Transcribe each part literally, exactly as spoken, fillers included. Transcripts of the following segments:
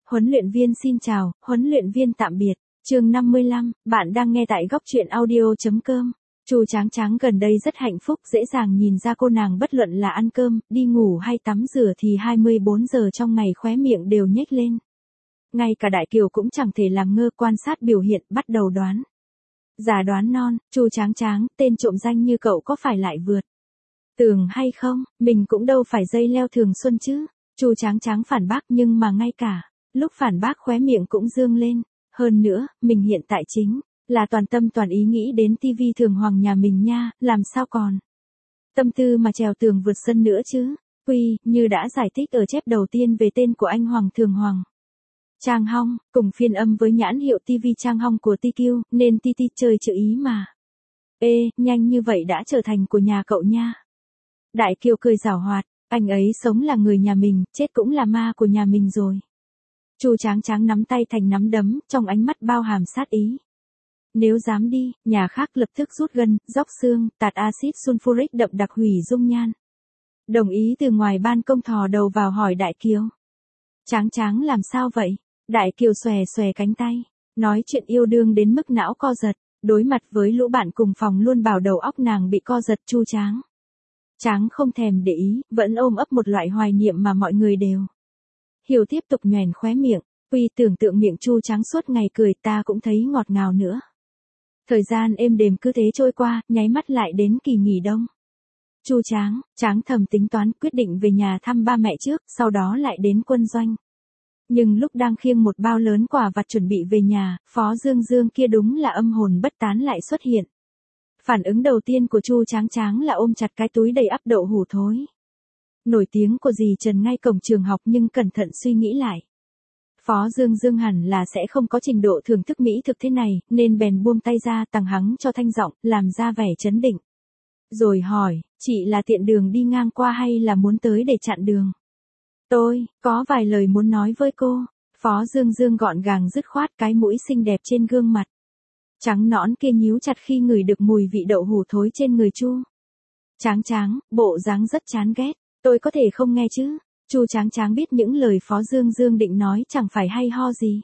Huấn luyện viên xin chào, huấn luyện viên tạm biệt. Chương năm mươi lăm, bạn đang nghe tại góc truyện audio.com. Chu Tráng Tráng gần đây rất hạnh phúc, dễ dàng nhìn ra cô nàng bất luận là ăn cơm, đi ngủ hay tắm rửa thì hai mươi bốn giờ trong ngày khóe miệng đều nhếch lên. Ngay cả Đại Kiều cũng chẳng thể làm ngơ, quan sát biểu hiện, bắt đầu đoán. Giả đoán non, Chu Tráng Tráng, tên trộm danh như cậu có phải lại vượt tường hay không, mình cũng đâu phải dây leo thường xuân chứ. Chu Tráng Tráng phản bác, nhưng mà ngay cả lúc phản bác khóe miệng cũng dương lên. Hơn nữa, mình hiện tại chính là toàn tâm toàn ý nghĩ đến tivi Thường Hoàng nhà mình nha, làm sao còn tâm tư mà trèo tường vượt sân nữa chứ. Quy, như đã giải thích ở chép đầu tiên về tên của anh Hoàng Thường Hoàng Trang Hong, cùng phiên âm với nhãn hiệu tivi Trang Hong của tê quy, nên Titi chơi chữ ý mà. Ê, nhanh như vậy đã trở thành của nhà cậu nha. Đại Kiều cười giảo hoạt, anh ấy sống là người nhà mình, chết cũng là ma của nhà mình rồi. Chu Tráng Tráng nắm tay thành nắm đấm, trong ánh mắt bao hàm sát ý. Nếu dám đi, nhà khác lập tức rút gân, róc xương, tạt axit sulfuric đậm đặc hủy dung nhan. Đồng ý từ ngoài ban công thò đầu vào hỏi Đại Kiều. Tráng Tráng làm sao vậy? Đại Kiều xòe xòe cánh tay, nói chuyện yêu đương đến mức não co giật, đối mặt với lũ bạn cùng phòng luôn bảo đầu óc nàng bị co giật. Chu Tráng Tráng không thèm để ý, vẫn ôm ấp một loại hoài niệm mà mọi người đều hiểu, tiếp tục nhoẻn khóe miệng. Tuy tưởng tượng miệng Chu Tráng suốt ngày cười, ta cũng thấy ngọt ngào nữa. Thời gian êm đềm cứ thế trôi qua, nháy mắt lại đến kỳ nghỉ đông. Chu Tráng Tráng thầm tính toán, quyết định về nhà thăm ba mẹ trước, sau đó lại đến quân doanh. Nhưng lúc đang khiêng một bao lớn quà vặt chuẩn bị về nhà, Phó Dương Dương kia đúng là âm hồn bất tán lại xuất hiện. Phản ứng đầu tiên của Chu Tráng Tráng là ôm chặt cái túi đầy ắp đậu hủ thối nổi tiếng của dì Trần ngay cổng trường học, nhưng cẩn thận suy nghĩ lại, Phó Dương Dương hẳn là sẽ không có trình độ thưởng thức mỹ thực thế này, nên bèn buông tay ra, tằng hắng cho thanh giọng, làm ra vẻ trấn định. Rồi hỏi, chị là tiện đường đi ngang qua hay là muốn tới để chặn đường? Tôi có vài lời muốn nói với cô. Phó Dương Dương gọn gàng dứt khoát, cái mũi xinh đẹp trên gương mặt trắng nõn kia nhíu chặt khi ngửi được mùi vị đậu hủ thối trên người Chu Tráng Tráng, bộ dáng rất chán ghét. Tôi có thể không nghe chứ? Chu Tráng Tráng biết những lời Phó Dương Dương định nói chẳng phải hay ho gì.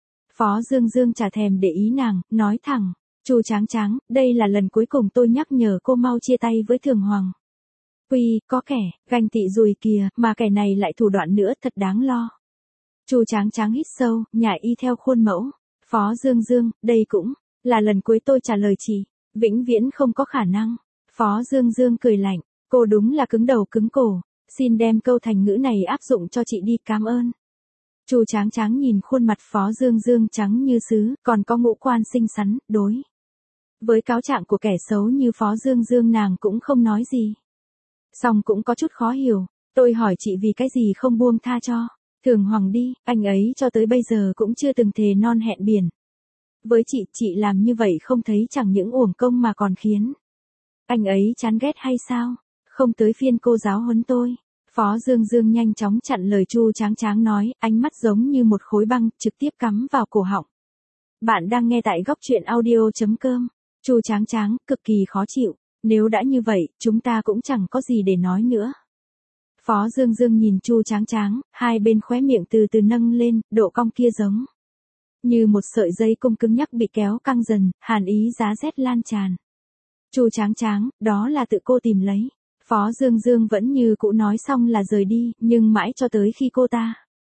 Phó Dương Dương chả thèm để ý nàng, nói thẳng, Chu Tráng Tráng, đây là lần cuối cùng tôi nhắc nhở cô mau chia tay với Thường Hoàng. Quy, có kẻ ganh tị rồi kìa, mà kẻ này lại thủ đoạn nữa, thật đáng lo. Chu Tráng Tráng hít sâu, nhả y theo khuôn mẫu. Phó Dương Dương, đây cũng là lần cuối tôi trả lời chị, vĩnh viễn không có khả năng. Phó Dương Dương cười lạnh, cô đúng là cứng đầu cứng cổ, xin đem câu thành ngữ này áp dụng cho chị đi, cảm ơn. Chu Tráng Tráng nhìn khuôn mặt Phó Dương Dương trắng như sứ, còn có ngũ quan xinh xắn, đối với cáo trạng của kẻ xấu như Phó Dương Dương nàng cũng không nói gì. Song cũng có chút khó hiểu, tôi hỏi chị vì cái gì không buông tha cho Thường Hoàng đi, anh ấy cho tới bây giờ cũng chưa từng thề non hẹn biển. Với chị, chị làm như vậy không thấy chẳng những uổng công mà còn khiến anh ấy chán ghét hay sao? Không tới phiên cô giáo huấn tôi. Phó Dương Dương nhanh chóng chặn lời Chu Tráng Tráng nói, ánh mắt giống như một khối băng, trực tiếp cắm vào cổ họng. Bạn đang nghe tại góc truyện audio.com. Chu Tráng Tráng, cực kỳ khó chịu. Nếu đã như vậy, chúng ta cũng chẳng có gì để nói nữa. Phó Dương Dương nhìn Chu Tráng Tráng, hai bên khóe miệng từ từ nâng lên, độ cong kia giống như một sợi dây cung cứng nhắc bị kéo căng dần, hàn ý giá rét lan tràn. Chu Tráng Tráng, đó là tự cô tìm lấy. Phó Dương Dương vẫn như cũ nói xong là rời đi, nhưng mãi cho tới khi cô ta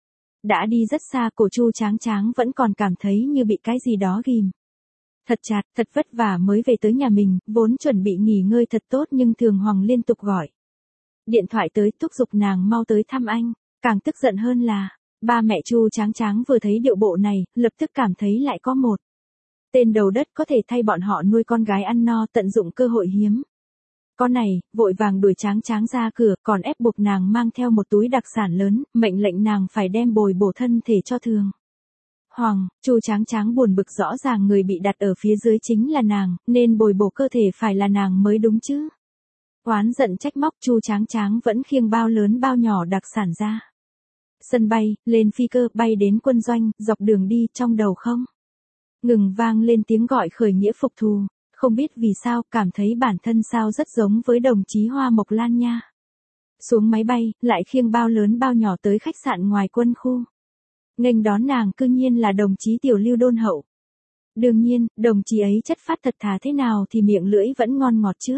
đã đi rất xa, cổ Chu Tráng Tráng vẫn còn cảm thấy như bị cái gì đó ghim thật chặt, thật vất vả mới về tới nhà mình, vốn chuẩn bị nghỉ ngơi thật tốt nhưng Thường Hoàng liên tục gọi điện thoại tới, thúc giục nàng mau tới thăm anh. Càng tức giận hơn là, ba mẹ Chu Tráng Tráng vừa thấy điệu bộ này, lập tức cảm thấy lại có một tên đầu đất có thể thay bọn họ nuôi con gái ăn no, tận dụng cơ hội hiếm con này, vội vàng đuổi Tráng Tráng ra cửa, còn ép buộc nàng mang theo một túi đặc sản lớn, mệnh lệnh nàng phải đem bồi bổ thân thể cho Thường Hoàng. Chu Tráng Tráng buồn bực, rõ ràng người bị đặt ở phía dưới chính là nàng, nên bồi bổ cơ thể phải là nàng mới đúng chứ. Oán giận trách móc, Chu Tráng Tráng vẫn khiêng bao lớn bao nhỏ đặc sản ra sân bay, lên phi cơ, bay đến quân doanh. Dọc đường đi, trong đầu không ngừng vang lên tiếng gọi khởi nghĩa phục thù. Không biết vì sao, cảm thấy bản thân sao rất giống với đồng chí Hoa Mộc Lan nha. Xuống máy bay, lại khiêng bao lớn bao nhỏ tới khách sạn ngoài quân khu. Nghênh đón nàng cư nhiên là đồng chí Tiểu Lưu đôn hậu. Đương nhiên, đồng chí ấy chất phát thật thà thế nào thì miệng lưỡi vẫn ngon ngọt trước.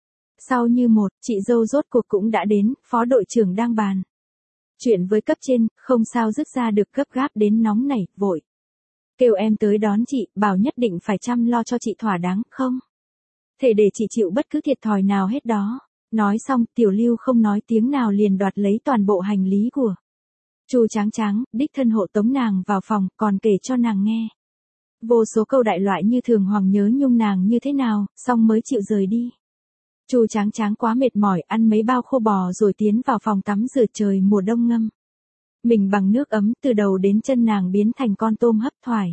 Sau như một, chị dâu rốt cuộc cũng đã đến, phó đội trưởng đang bàn chuyện với cấp trên, không sao dứt ra được gấp gáp đến nóng nảy, vội. Kêu em tới đón chị, bảo nhất định phải chăm lo cho chị thỏa đáng, không thể để chị chịu bất cứ thiệt thòi nào hết đó. Nói xong, Tiểu Lưu không nói tiếng nào liền đoạt lấy toàn bộ hành lý của Chu Tráng Tráng, đích thân hộ tống nàng vào phòng, còn kể cho nàng nghe vô số câu đại loại như Thường Hoàng nhớ nhung nàng như thế nào, xong mới chịu rời đi. Chu Tráng Tráng quá mệt mỏi, ăn mấy bao khô bò rồi tiến vào phòng tắm rửa trời mùa đông ngâm mình bằng nước ấm, từ đầu đến chân nàng biến thành con tôm hấp thoải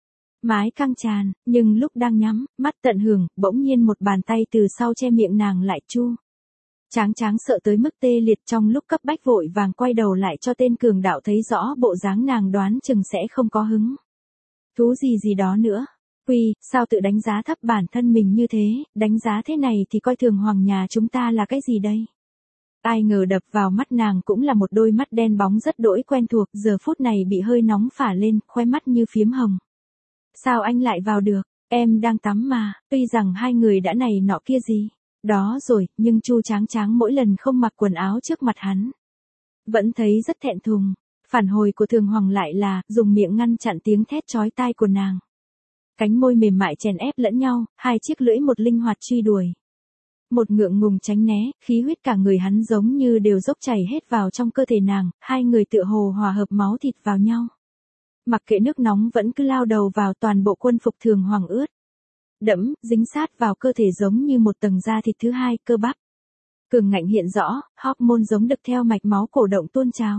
mái căng tràn, nhưng lúc đang nhắm mắt tận hưởng, bỗng nhiên một bàn tay từ sau che miệng nàng lại. Chu Tráng Tráng sợ tới mức tê liệt, trong lúc cấp bách vội vàng quay đầu lại cho tên cường đạo thấy rõ bộ dáng nàng đoán chừng sẽ không có hứng thú gì gì đó nữa. Quy, sao tự đánh giá thấp bản thân mình như thế, đánh giá thế này thì coi thường Hoàng nhà chúng ta là cái gì đây? Ai ngờ đập vào mắt nàng cũng là một đôi mắt đen bóng rất đỗi quen thuộc, giờ phút này bị hơi nóng phả lên, khóe mắt như phiếm hồng. Sao anh lại vào được, em đang tắm mà, tuy rằng hai người đã này nọ kia gì đó rồi, nhưng Chu Tráng Tráng mỗi lần không mặc quần áo trước mặt hắn vẫn thấy rất thẹn thùng. Phản hồi của Thường Hoàng lại là dùng miệng ngăn chặn tiếng thét chói tai của nàng. Cánh môi mềm mại chèn ép lẫn nhau, hai chiếc lưỡi một linh hoạt truy đuổi. Một ngượng ngùng tránh né, khí huyết cả người hắn giống như đều dốc chảy hết vào trong cơ thể nàng, hai người tựa hồ hòa hợp máu thịt vào nhau. Mặc kệ nước nóng vẫn cứ lao đầu vào, toàn bộ quân phục Thường Hoàng ướt đẫm, dính sát vào cơ thể giống như một tầng da thịt thứ hai, cơ bắp cường ngạnh hiện rõ, hormone giống đực theo mạch máu cổ động tuôn trào.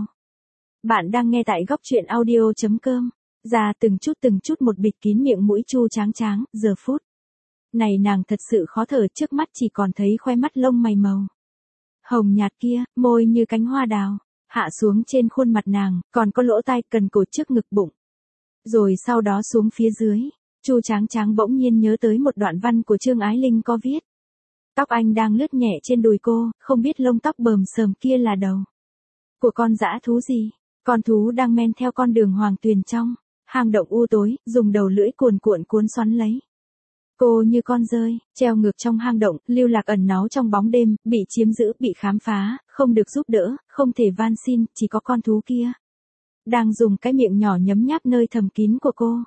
Bạn đang nghe tại góc truyện audio chấm com. Ra từng chút từng chút một bịt kín miệng mũi Chu Tráng Tráng, giờ phút này nàng thật sự khó thở, trước mắt chỉ còn thấy khoe mắt lông mày màu hồng nhạt kia, môi như cánh hoa đào hạ xuống trên khuôn mặt nàng, còn có lỗ tai, cần cổ, trước ngực, bụng, rồi sau đó xuống phía dưới. Chu Tráng Tráng bỗng nhiên nhớ tới một đoạn văn của Trương Ái Linh có viết: tóc anh đang lướt nhẹ trên đùi cô, không biết lông tóc bờm sờm kia là đầu của con dã thú gì. Con thú đang men theo con đường hoàng tuyền trong hang động u tối, dùng đầu lưỡi cuồn cuộn cuốn xoắn lấy cô như con dơi, treo ngược trong hang động, lưu lạc ẩn náu trong bóng đêm, bị chiếm giữ, bị khám phá, không được giúp đỡ, không thể van xin, chỉ có con thú kia đang dùng cái miệng nhỏ nhấm nháp nơi thầm kín của cô.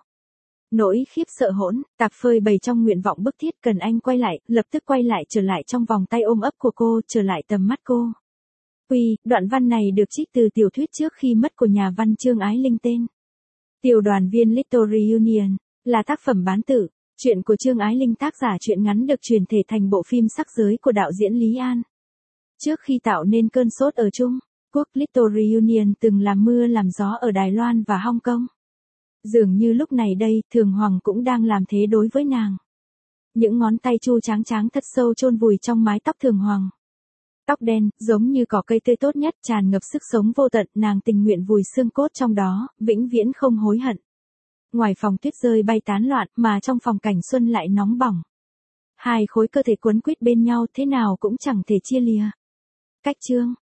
Nỗi khiếp sợ hỗn tạp phơi bày trong nguyện vọng bức thiết cần anh quay lại, lập tức quay lại, trở lại trong vòng tay ôm ấp của cô, trở lại tầm mắt cô. Quy, đoạn văn này được trích từ tiểu thuyết Trước khi mất của nhà văn Trương Ái Linh, tên Tiểu đoàn viên Little Reunion, là tác phẩm bán tử. Chuyện của Trương Ái Linh, tác giả truyện ngắn, được truyền thể thành bộ phim sắc giới của đạo diễn Lý An. Trước khi tạo nên cơn sốt ở Trung Quốc, Little Reunion từng làm mưa làm gió ở Đài Loan và Hong Kong. Dường như lúc này đây, Thường Hoàng cũng đang làm thế đối với nàng. Những ngón tay Chu Tráng Tráng thật sâu chôn vùi trong mái tóc Thường Hoàng. Tóc đen, giống như cỏ cây tươi tốt nhất, tràn ngập sức sống vô tận, nàng tình nguyện vùi xương cốt trong đó, vĩnh viễn không hối hận. Ngoài phòng tuyết rơi bay tán loạn, mà trong phòng cảnh xuân lại nóng bỏng. Hai khối cơ thể quấn quýt bên nhau, thế nào cũng chẳng thể chia lìa. Cách chương